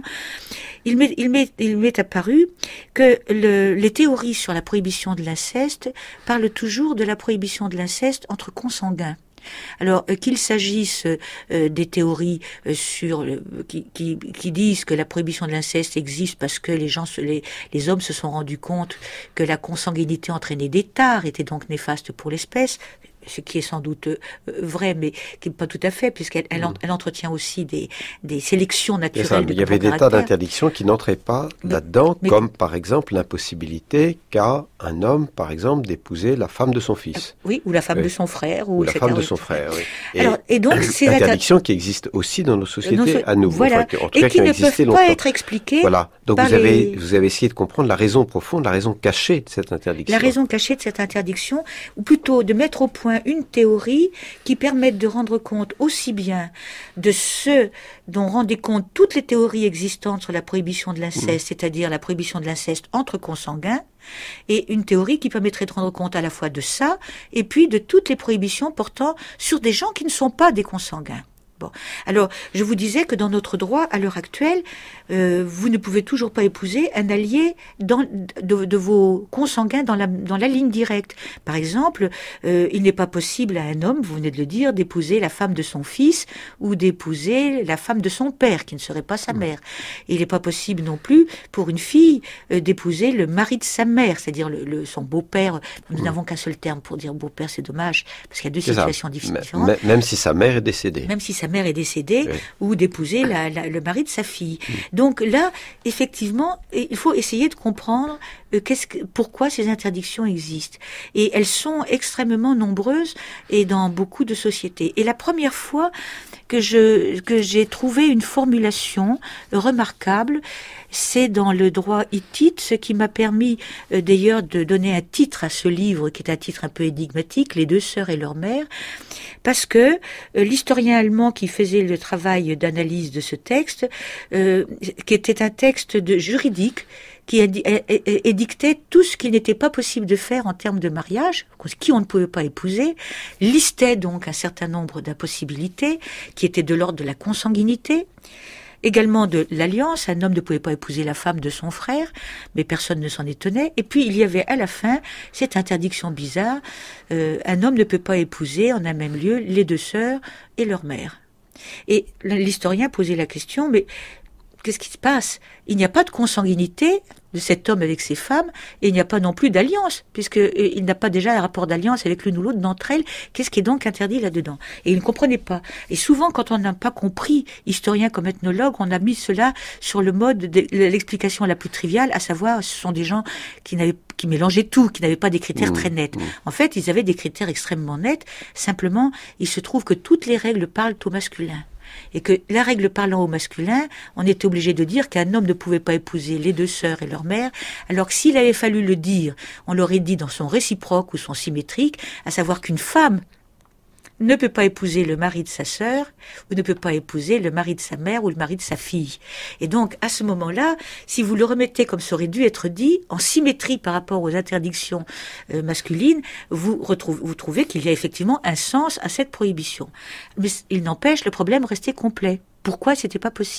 Il m'est, il m'est, il m'est apparu que le, les théories sur la prohibition de l'inceste parlent toujours de la prohibition de l'inceste entre consanguins. Alors euh, qu'il s'agisse euh, des théories euh, sur euh, qui, qui, qui disent que la prohibition de l'inceste existe parce que les gens, se, les, les hommes se sont rendus compte que la consanguinité entraînait des tares, était donc néfaste pour l'espèce. Ce qui est sans doute euh, vrai, mais qui n'est pas tout à fait, puisqu'elle elle, mmh. elle entretient aussi des, des sélections naturelles. Ça, de il y avait des tas d'interdictions qui n'entraient pas mais, là-dedans, mais, comme par exemple l'impossibilité qu'a un homme, par exemple, d'épouser la femme de son fils. Oui, ou la femme oui. de son frère. Ou, ou la et cetera. femme de son frère, oui. Et, Alors, et donc, c'est interdictions qui existent aussi dans nos sociétés, nos so- à nouveau, voilà. enfin, en tout et cas qui, qui ont ne existé peuvent longtemps. pas être expliquées. Voilà, donc par vous, avez, les... vous avez essayé de comprendre la raison profonde, la raison cachée de cette interdiction. La raison cachée de cette interdiction, ou plutôt de mettre au point une théorie qui permettent de rendre compte aussi bien de ce dont rendaient compte toutes les théories existantes sur la prohibition de l'inceste, mmh. c'est-à-dire la prohibition de l'inceste entre consanguins, et une théorie qui permettrait de rendre compte à la fois de ça, et puis de toutes les prohibitions portant sur des gens qui ne sont pas des consanguins. Bon, alors je vous disais que dans notre droit, à l'heure actuelle, euh, vous ne pouvez toujours pas épouser un allié dans, de, de vos consanguins dans la, dans la ligne directe. Par exemple, euh, il n'est pas possible à un homme, vous venez de le dire, d'épouser la femme de son fils ou d'épouser la femme de son père, qui ne serait pas sa mère. Il n'est pas possible non plus pour une fille euh, d'épouser le mari de sa mère, c'est-à-dire le, le, son beau-père. Nous mmh. n'avons qu'un seul terme pour dire beau-père, c'est dommage, parce qu'il y a deux c'est situations ça. différentes. M- même si sa mère est décédée. Même si sa mère est décédée, oui. ou d'épouser la, la, le mari de sa fille. Oui. Donc là, effectivement, il faut essayer de comprendre euh, qu'est-ce que, pourquoi ces interdictions existent. Et elles sont extrêmement nombreuses et dans beaucoup de sociétés. Et la première fois que je que j'ai trouvé une formulation remarquable, c'est dans le droit hittite, ce qui m'a permis euh, d'ailleurs de donner un titre à ce livre, qui est un titre un peu énigmatique, Les deux sœurs et leur mère, parce que euh, l'historien allemand qui faisait le travail d'analyse de ce texte, euh, qui était un texte de juridique, qui édictait tout ce qu'il n'était pas possible de faire en termes de mariage, qui on ne pouvait pas épouser, listait donc un certain nombre d'impossibilités qui étaient de l'ordre de la consanguinité, également de l'alliance. Un homme ne pouvait pas épouser la femme de son frère, mais personne ne s'en étonnait. Et puis il y avait à la fin cette interdiction bizarre, euh, un homme ne peut pas épouser en un même lieu les deux sœurs et leur mère. Et l'historien posait la question, mais qu'est-ce qui se passe ? Il n'y a pas de consanguinité de cet homme avec ses femmes, et il n'y a pas non plus d'alliance, puisqu'il n'a pas déjà un rapport d'alliance avec l'une ou l'autre d'entre elles. Qu'est-ce qui est donc interdit là-dedans ? Et il ne comprenait pas. Et souvent, quand on n'a pas compris, historien comme ethnologue, on a mis cela sur le mode de l'explication la plus triviale, à savoir, ce sont des gens qui n'avaient, qui mélangeaient tout, qui n'avaient pas des critères mmh, très nets. Mmh. En fait, ils avaient des critères extrêmement nets. Simplement, il se trouve que toutes les règles parlent au masculin. Et que la règle parlant au masculin, on était obligé de dire qu'un homme ne pouvait pas épouser les deux sœurs et leur mère, alors que s'il avait fallu le dire, on l'aurait dit dans son réciproque ou son symétrique, à savoir qu'une femme ne peut pas épouser le mari de sa sœur, ou ne peut pas épouser le mari de sa mère ou le mari de sa fille. Et donc, à ce moment-là, si vous le remettez comme ça aurait dû être dit, en symétrie par rapport aux interdictions euh, masculines, vous, retrouvez, vous trouvez qu'il y a effectivement un sens à cette prohibition. Mais il n'empêche, le problème restait complet. Pourquoi c'était pas possible ?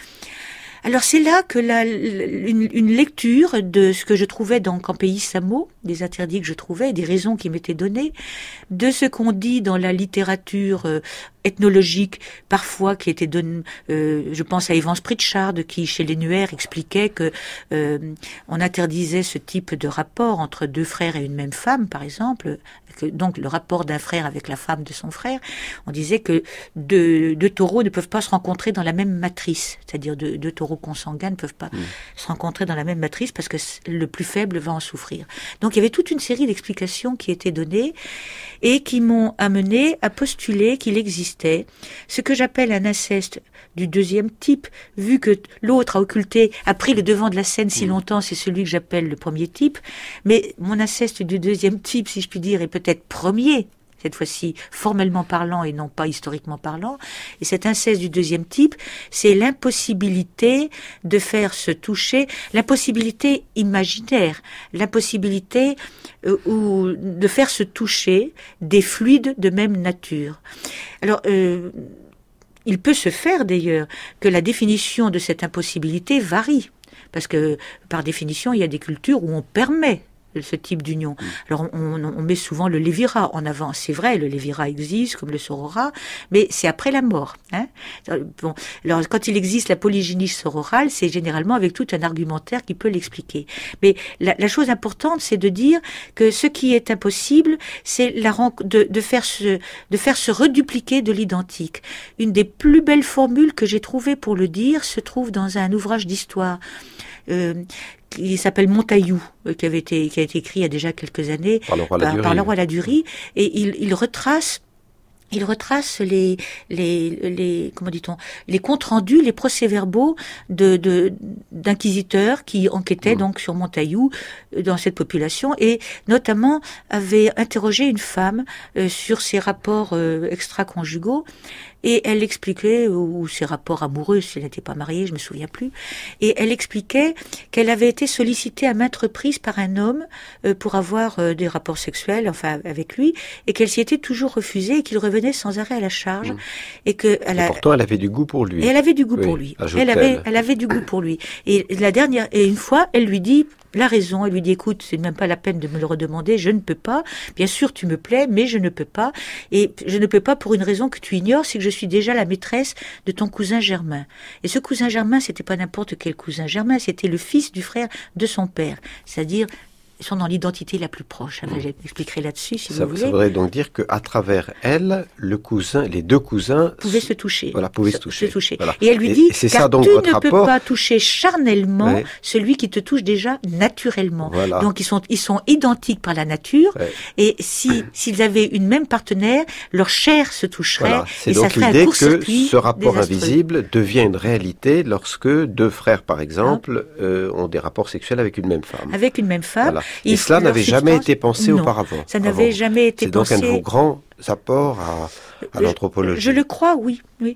Alors c'est là que la, une, une lecture de ce que je trouvais dans Campéi Samo, des interdits que je trouvais, des raisons qui m'étaient données, de ce qu'on dit dans la littérature euh, ethnologique, parfois qui était donné, euh, je pense à Evans Pritchard, qui chez les Nuer expliquait que euh, on interdisait ce type de rapport entre deux frères et une même femme, par exemple, que, donc le rapport d'un frère avec la femme de son frère. On disait que deux, deux taureaux ne peuvent pas se rencontrer dans la même matrice, c'est-à-dire deux, deux taureaux consanguins ne peuvent pas mmh. se rencontrer dans la même matrice parce que le plus faible va en souffrir. Donc il y avait toute une série d'explications qui étaient données et qui m'ont amené à postuler qu'il existait ce que j'appelle un inceste du deuxième type, vu que l'autre a occulté, a pris le devant de la scène si longtemps, c'est celui que j'appelle le premier type, mais mon inceste du deuxième type, si je puis dire, est peut-être premier, cette fois-ci formellement parlant et non pas historiquement parlant. Et cet inceste du deuxième type, c'est l'impossibilité de faire se toucher, l'impossibilité imaginaire, l'impossibilité euh, ou de faire se toucher des fluides de même nature. Alors, euh, il peut se faire d'ailleurs que la définition de cette impossibilité varie, parce que par définition, il y a des cultures où on permet ce type d'union. Alors on, on, on met souvent le lévira en avant. C'est vrai, le lévira existe comme le sorora, mais c'est après la mort. Hein. Bon, alors quand il existe la polygynie sororale, c'est généralement avec tout un argumentaire qui peut l'expliquer. Mais la, la chose importante, c'est de dire que ce qui est impossible, c'est la de, de faire se de faire se redupliquer de l'identique. Une des plus belles formules que j'ai trouvées pour le dire se trouve dans un ouvrage d'histoire. Euh, qui s'appelle Montaillou, euh, qui avait été qui a été écrit il y a déjà quelques années par le roi par, par le roi Ladurie. Ladurie, et il, il retrace Il retrace les, les, les, comment dit-on, les comptes rendus, les procès-verbaux de, de, d'inquisiteurs qui enquêtaient mmh. donc sur Montaillou dans cette population et notamment avait interrogé une femme euh, sur ses rapports euh, extra-conjugaux. Et elle expliquait, ou ses rapports amoureux, si elle n'était pas mariée, je me souviens plus, et elle expliquait qu'elle avait été sollicitée à maintes reprises par un homme euh, pour avoir euh, des rapports sexuels, enfin avec lui, et qu'elle s'y était toujours refusée et qu'il revenait sans arrêt à la charge. Mmh. Et que elle et a... pourtant, elle avait du goût pour lui. Et elle avait du goût oui, pour lui. Elle avait, elle avait du goût pour lui. Et la dernière, et une fois, elle lui dit la raison. Elle lui dit, écoute, c'est même pas la peine de me le redemander, je ne peux pas. Bien sûr, tu me plais, mais je ne peux pas. Et je ne peux pas pour une raison que tu ignores, c'est que je suis déjà la maîtresse de ton cousin Germain. Et ce cousin Germain, c'était pas n'importe quel cousin Germain, c'était le fils du frère de son père. C'est-à-dire, ils sont dans l'identité la plus proche. Enfin, j'expliquerai là-dessus, si ça, vous voulez. Ça voudrait donc dire qu'à travers elle, le cousin, les deux cousins pouvaient se toucher. Voilà, pouvaient se, se toucher. Se toucher. Voilà. Et elle lui dit, et c'est car ça, donc, tu votre ne rapport... peux pas toucher charnellement ouais. celui qui te touche déjà naturellement. Voilà. Donc ils sont, ils sont identiques par la nature. Ouais. Et si, s'ils avaient une même partenaire, leur chair se toucherait. Voilà. C'est et donc ça ferait l'idée un que ce rapport désastreux. invisible devient une réalité lorsque deux frères, par exemple, ah. euh, ont des rapports sexuels avec une même femme. Avec une même femme. Voilà. Et, et cela n'avait jamais été pensé non, auparavant. Ça n'avait avant. jamais été c'est pensé. C'est donc un de vos grands apports à, à l'anthropologie. Je, je le crois, oui, oui.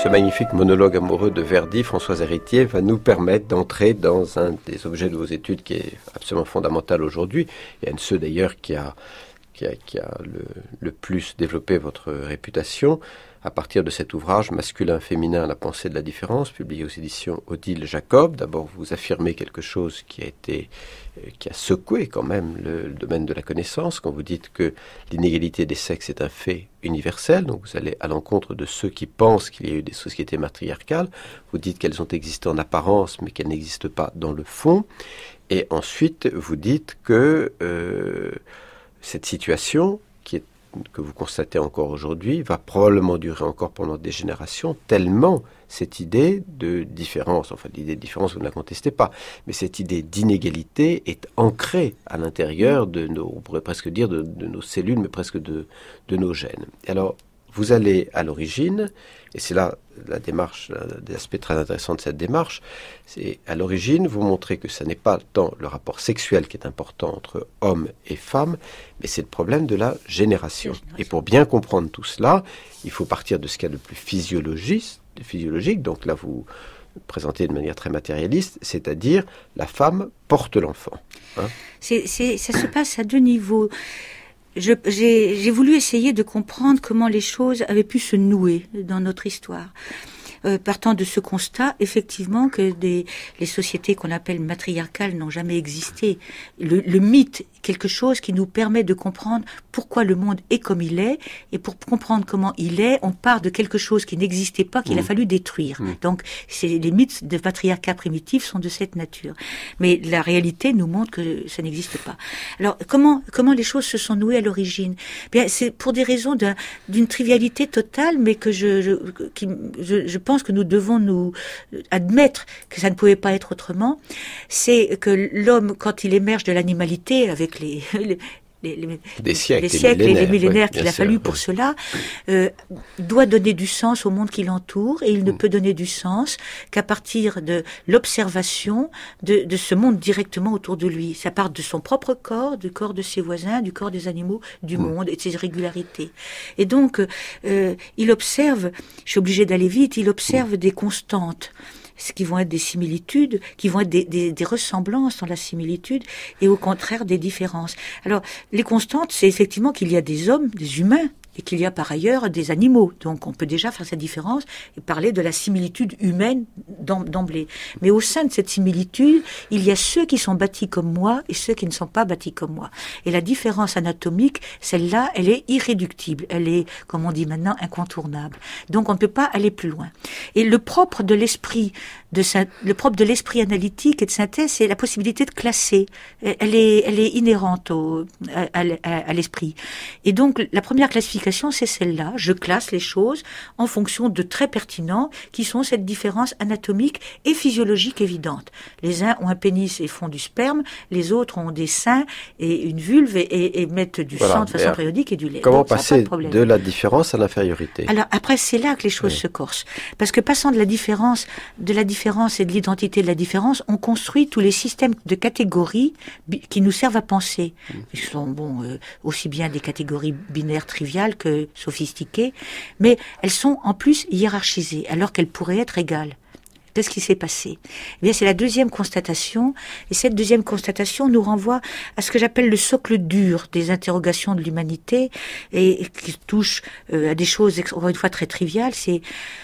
ce magnifique monologue amoureux de Verdi, Françoise Héritier, va nous permettre d'entrer dans un des objets de vos études qui est absolument fondamental aujourd'hui, et un de ceux d'ailleurs qui a, qui a, qui a le, le plus développé votre réputation, à partir de cet ouvrage Masculin-féminin, la pensée de la différence, publié aux éditions Odile Jacob. D'abord, vous affirmez quelque chose qui a été, qui a secoué quand même le, le domaine de la connaissance, quand vous dites que l'inégalité des sexes est un fait universel. Donc vous allez à l'encontre de ceux qui pensent qu'il y a eu des sociétés matriarcales. Vous dites qu'elles ont existé en apparence, mais qu'elles n'existent pas dans le fond. Et ensuite, vous dites que euh, cette situation, qui est que vous constatez encore aujourd'hui, va probablement durer encore pendant des générations, tellement cette idée de différence, enfin l'idée de différence, vous ne la contestez pas, mais cette idée d'inégalité est ancrée à l'intérieur de nos, on pourrait presque dire de, de nos cellules, mais presque de, de nos gènes. Et alors, vous allez à l'origine, et c'est là la démarche, l'un des aspects très intéressants de cette démarche, c'est à l'origine, vous montrez que ce n'est pas tant le rapport sexuel qui est important entre hommes et femmes, mais c'est le problème de la génération. Et pour bien comprendre tout cela, il faut partir de ce qu'il y a de plus physiologique, physiologique. Donc là, vous présentez de manière très matérialiste, c'est-à-dire la femme porte l'enfant. Hein c'est, c'est, ça se passe à deux niveaux. Je, j'ai, j'ai voulu essayer de comprendre comment les choses avaient pu se nouer dans notre histoire. Euh, partant de ce constat, effectivement, que des, les sociétés qu'on appelle matriarcales n'ont jamais existé. Le, le mythe, quelque chose qui nous permet de comprendre pourquoi le monde est comme il est, et pour comprendre comment il est, on part de quelque chose qui n'existait pas, qu'il mmh. a fallu détruire. Mmh. Donc, c'est, les mythes de patriarcat primitif sont de cette nature. Mais la réalité nous montre que ça n'existe pas. Alors, comment, comment les choses se sont nouées à l'origine? Bien, c'est pour des raisons d'un, d'une trivialité totale, mais que je, je, qui, je, je pense que nous devons nous admettre que ça ne pouvait pas être autrement. C'est que l'homme, quand il émerge de l'animalité, avec les, les Les, les, des siècles, les siècles et les millénaires oui, qu'il a fallu sûr, pour oui. cela, euh, doit donner du sens au monde qui l'entoure, et il ne mm. peut donner du sens qu'à partir de l'observation de, de ce monde directement autour de lui. Ça part de son propre corps, du corps de ses voisins, du corps des animaux, du mm. monde et de ses régularités. Et donc, euh, il observe, je suis obligée d'aller vite, il observe mm. des constantes, ce qui vont être des similitudes, qui vont être des, des, des ressemblances dans la similitude, et au contraire des différences. Alors, les constantes, c'est effectivement qu'il y a des hommes, des humains, et qu'il y a par ailleurs des animaux. Donc on peut déjà faire cette différence et parler de la similitude humaine d'emblée. Mais au sein de cette similitude, il y a ceux qui sont bâtis comme moi et ceux qui ne sont pas bâtis comme moi. Et la différence anatomique, celle-là, elle est irréductible. Elle est, comme on dit maintenant, incontournable. Donc on ne peut pas aller plus loin. Et le propre de l'esprit, de le propre de l'esprit analytique et de synthèse, c'est la possibilité de classer. Elle est, elle est inhérente au, à, à, à l'esprit. Et donc la première classification, c'est celle-là. Je classe les choses en fonction de traits pertinents qui sont cette différence anatomique et physiologique évidente. Les uns ont un pénis et font du sperme, les autres ont des seins et une vulve et, et, et mettent du voilà, sang de façon périodique et du lait. Comment donc, passer de, de la différence à l'infériorité? Alors après, c'est là que les choses oui. se corsent. Parce que passant de la différence, de la différence et de l'identité de la différence, on construit tous les systèmes de catégories qui nous servent à penser. Ils sont bon euh, aussi bien des catégories binaires triviales que sophistiquées, mais elles sont en plus hiérarchisées, alors qu'elles pourraient être égales. Qu'est-ce qui s'est passé? Eh bien, c'est la deuxième constatation, et cette deuxième constatation nous renvoie à ce que j'appelle le socle dur des interrogations de l'humanité, et, et qui touche euh, à des choses, encore une fois, très triviales. C'est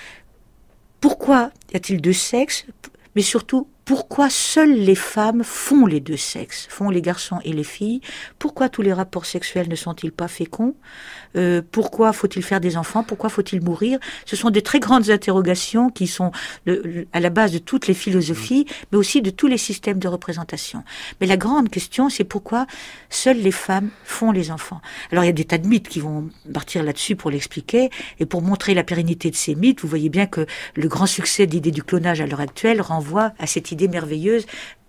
pourquoi y a-t-il deux sexes, mais surtout, pourquoi seules les femmes font les deux sexes, font les garçons et les filles? Pourquoi tous les rapports sexuels ne sont-ils pas féconds? euh, Pourquoi faut-il faire des enfants? Pourquoi faut-il mourir? Ce sont de très grandes interrogations qui sont le, le, à la base de toutes les philosophies, mais aussi de tous les systèmes de représentation. Mais la grande question, c'est pourquoi seules les femmes font les enfants? Alors il y a des tas de mythes qui vont partir là-dessus pour l'expliquer, et pour montrer la pérennité de ces mythes, vous voyez bien que le grand succès de l'idée du clonage à l'heure actuelle renvoie à cette idée merveilleuse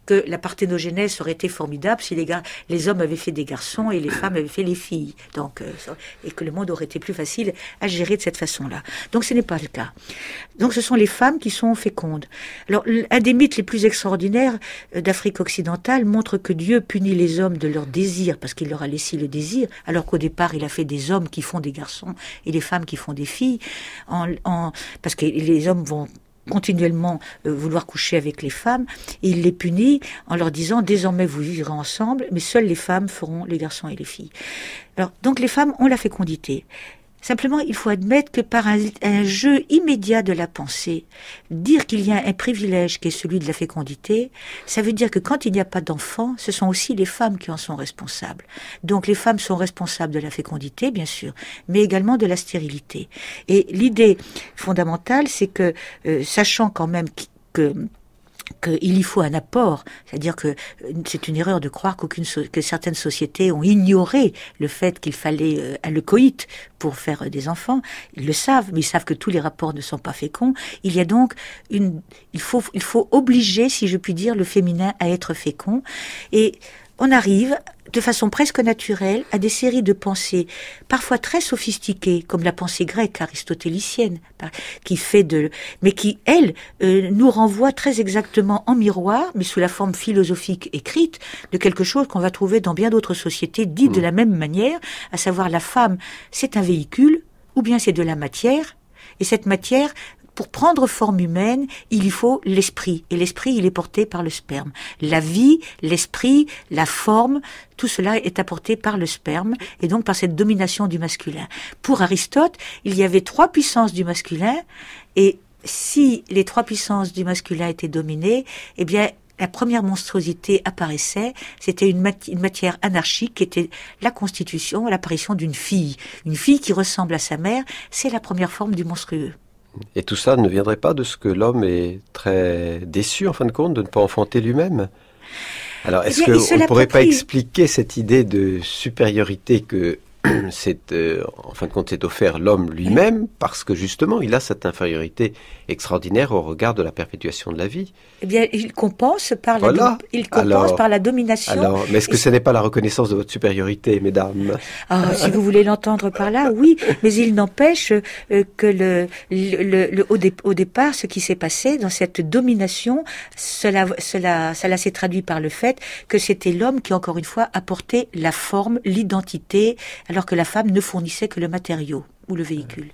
que la parthénogenèse aurait été formidable si les, gar- les hommes avaient fait des garçons et les femmes avaient fait les filles. Donc, euh, et que le monde aurait été plus facile à gérer de cette façon-là. Donc ce n'est pas le cas. Donc ce sont les femmes qui sont fécondes. Alors un des mythes les plus extraordinaires d'Afrique occidentale montre que Dieu punit les hommes de leur désir parce qu'il leur a laissé le désir, alors qu'au départ il a fait des hommes qui font des garçons et des femmes qui font des filles, en, en, parce que les hommes vont continuellement euh, vouloir coucher avec les femmes, et il les punit en leur disant désormais vous vivrez ensemble, mais seules les femmes feront les garçons et les filles. Alors donc les femmes ont la fécondité. Simplement, il faut admettre que par un, un jeu immédiat de la pensée, dire qu'il y a un privilège qui est celui de la fécondité, ça veut dire que quand il n'y a pas d'enfants, ce sont aussi les femmes qui en sont responsables. Donc les femmes sont responsables de la fécondité, bien sûr, mais également de la stérilité. Et l'idée fondamentale, c'est que, euh, sachant quand même que qu'il y faut un apport, c'est-à-dire que c'est une erreur de croire qu'aucune so- que certaines sociétés ont ignoré le fait qu'il fallait euh, le coït pour faire des enfants. Ils le savent, mais ils savent que tous les rapports ne sont pas féconds. Il y a donc une, il faut, il faut obliger, si je puis dire, le féminin à être fécond. Et on arrive de façon presque naturelle à des séries de pensées parfois très sophistiquées, comme la pensée grecque aristotélicienne, qui fait de, mais qui, elle, euh, nous renvoie très exactement en miroir, mais sous la forme philosophique écrite, de quelque chose qu'on va trouver dans bien d'autres sociétés dites de la même manière, à savoir la femme, c'est un véhicule, ou bien c'est de la matière, et cette matière, pour prendre forme humaine, il y faut l'esprit. Et l'esprit, il est porté par le sperme. La vie, l'esprit, la forme, tout cela est apporté par le sperme et donc par cette domination du masculin. Pour Aristote, il y avait trois puissances du masculin et si les trois puissances du masculin étaient dominées, eh bien, la première monstruosité apparaissait, c'était une, mat- une matière anarchique qui était la constitution, l'apparition d'une fille. Une fille qui ressemble à sa mère, c'est la première forme du monstrueux. Et tout ça ne viendrait pas de ce que l'homme est très déçu, en fin de compte, de ne pas enfanter lui-même ? Alors, est-ce eh bien, qu'on ne pourrait pas expliquer cette idée de supériorité que c'est, euh, en fin de compte, c'est offert l'homme lui-même, parce que justement, il a cette infériorité extraordinaire au regard de la perpétuation de la vie. Eh bien, il compense par, voilà. la, do- il compense alors, par la domination. Alors, mais est-ce que ce n'est pas la reconnaissance de votre supériorité, mesdames ? Ah, si vous voulez l'entendre par là, oui, mais il n'empêche euh, que le, le, le, le au, dé, au départ, ce qui s'est passé dans cette domination, cela, cela, cela s'est traduit par le fait que c'était l'homme qui, encore une fois, apportait la forme, l'identité, alors que la femme ne fournissait que le matériau ou le véhicule.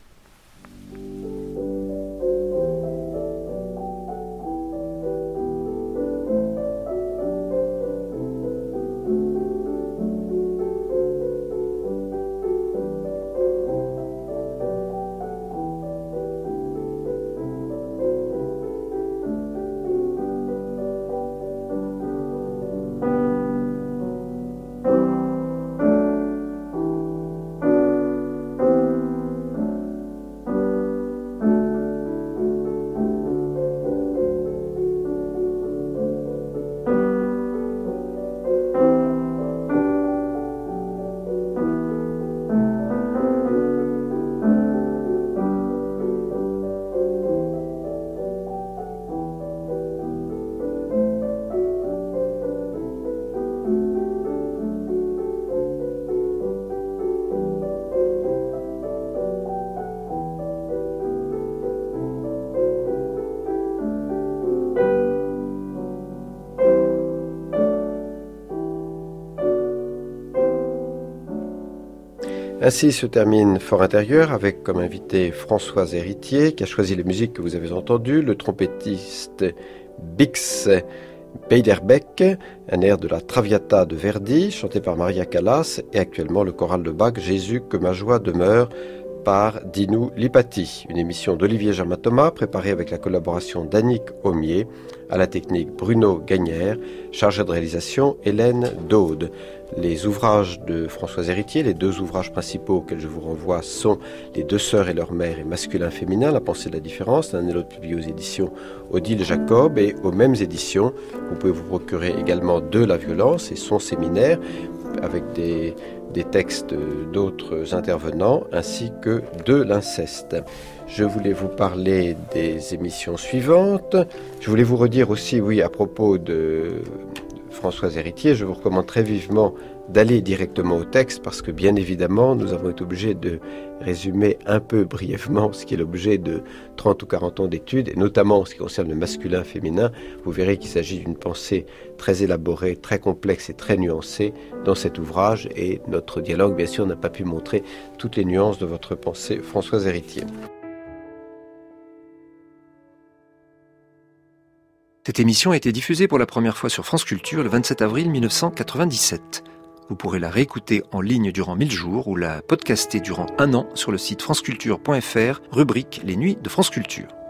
Ainsi se termine Fort Intérieur avec comme invité Françoise Héritier qui a choisi les musiques que vous avez entendues, le trompettiste Bix Beiderbecke, un air de la Traviata de Verdi chanté par Maria Callas et actuellement le choral de Bach Jésus que ma joie demeure par Dinu Lipati, une émission d'Olivier Germain-Thomas préparée avec la collaboration d'Annick Aumier, à la technique Bruno Gagnère, chargé de réalisation Hélène Daude. Les ouvrages de Françoise Héritier, les deux ouvrages principaux auxquels je vous renvoie sont Les deux sœurs et leur mère et Masculin-Féminin, la pensée de la différence, l'un et l'autre publié aux éditions Odile Jacob et aux mêmes éditions. Vous pouvez vous procurer également De la violence et son séminaire. avec des, des textes d'autres intervenants, ainsi que de l'inceste. Je voulais vous parler des émissions suivantes. Je voulais vous redire aussi, oui, à propos de Françoise Héritier, je vous recommande très vivement d'aller directement au texte parce que bien évidemment, nous avons été obligés de résumer un peu brièvement ce qui est l'objet de trente ou quarante ans d'études, et notamment en ce qui concerne le masculin-féminin. Vous verrez qu'il s'agit d'une pensée très élaborée, très complexe et très nuancée dans cet ouvrage, et notre dialogue, bien sûr, n'a pas pu montrer toutes les nuances de votre pensée, Françoise Héritier. Cette émission a été diffusée pour la première fois sur France Culture le vingt-sept avril mille neuf cent quatre-vingt-dix-sept. Vous pourrez la réécouter en ligne durant mille jours ou la podcaster durant un an sur le site franceculture point f r, rubrique Les Nuits de France Culture.